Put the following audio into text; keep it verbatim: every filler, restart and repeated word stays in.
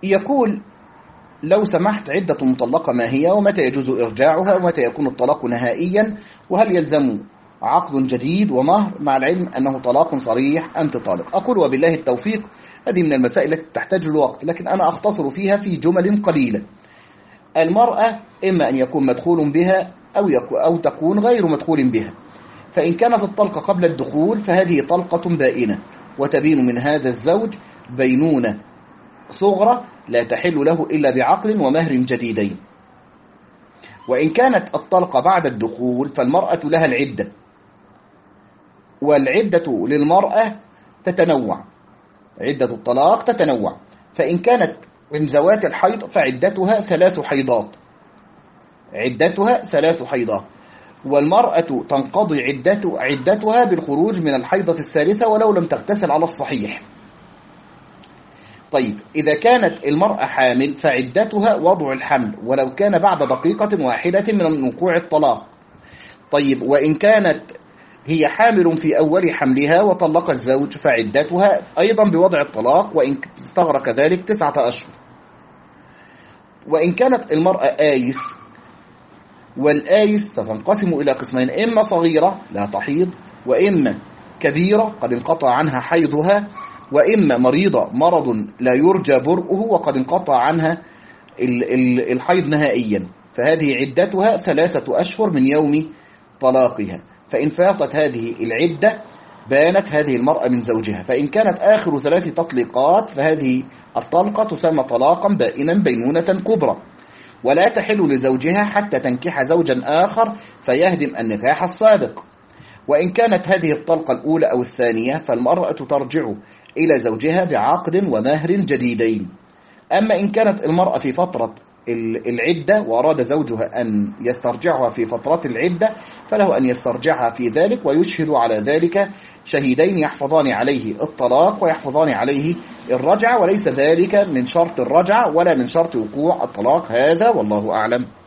يقول: لو سمحت، عدة المطلقة ما هي، ومتى يجوز إرجاعها، ومتى يكون الطلاق نهائيا، وهل يلزم عقد جديد ومهر، مع العلم أنه طلاق صريح أنت طالق؟ أقول: وبالله التوفيق. هذه من المسائل التي تحتاج الوقت، لكن أنا أختصر فيها في جمل قليلة. المرأة إما أن يكون مدخول بها أو, يكون أو تكون غير مدخول بها. فإن كانت الطلقة قبل الدخول فهذه طلقة بائنة، وتبين من هذا الزوج بينونة صغرى لا تحل له إلا بعقل ومهر جديدين. وإن كانت الطلقة بعد الدخول فالمرأة لها العدة، والعدة للمرأة تتنوع، عدة الطلاق تتنوع. فإن كانت من ذوات الحيض فعدتها ثلاث حيضات، عدتها ثلاث حيضات. والمرأة تنقضي عدته عدتها بالخروج من الحيضة الثالثة ولو لم تغتسل على الصحيح. طيب، إذا كانت المرأة حامل فعدتها وضع الحمل ولو كان بعد دقيقة واحدة من وقوع الطلاق. طيب، وإن كانت هي حامل في أول حملها وطلق الزوج فعدتها أيضا بوضع الطلاق، وإن استغرق ذلك تسعة أشهر. وإن كانت المرأة آيس، والآيس ستنقسم إلى قسمين: إما صغيرة لا تحيض، وإما كبيرة قد انقطع عنها حيضها، وإما مريضة مرض لا يرجى برؤه وقد انقطع عنها الحيض نهائيا، فهذه عدتها ثلاثة أشهر من يوم طلاقها. فإن فاتت هذه العدة بانت هذه المرأة من زوجها. فإن كانت آخر ثلاث تطليقات فهذه الطلقة تسمى طلاقا بائنا بينونة كبرى، ولا تحل لزوجها حتى تنكح زوجا آخر فيهدم النكاح السابق. وإن كانت هذه الطلقة الأولى أو الثانية فالمرأة ترجع إلى زوجها بعقد ومهر جديدين. أما إن كانت المرأة في فترة العدة وأراد زوجها أن يسترجعها في فترة العدة فله أن يسترجعها في ذلك، ويشهد على ذلك شهيدين يحفظان عليه الطلاق ويحفظان عليه الرجعة، وليس ذلك من شرط الرجعة ولا من شرط وقوع الطلاق. هذا والله أعلم.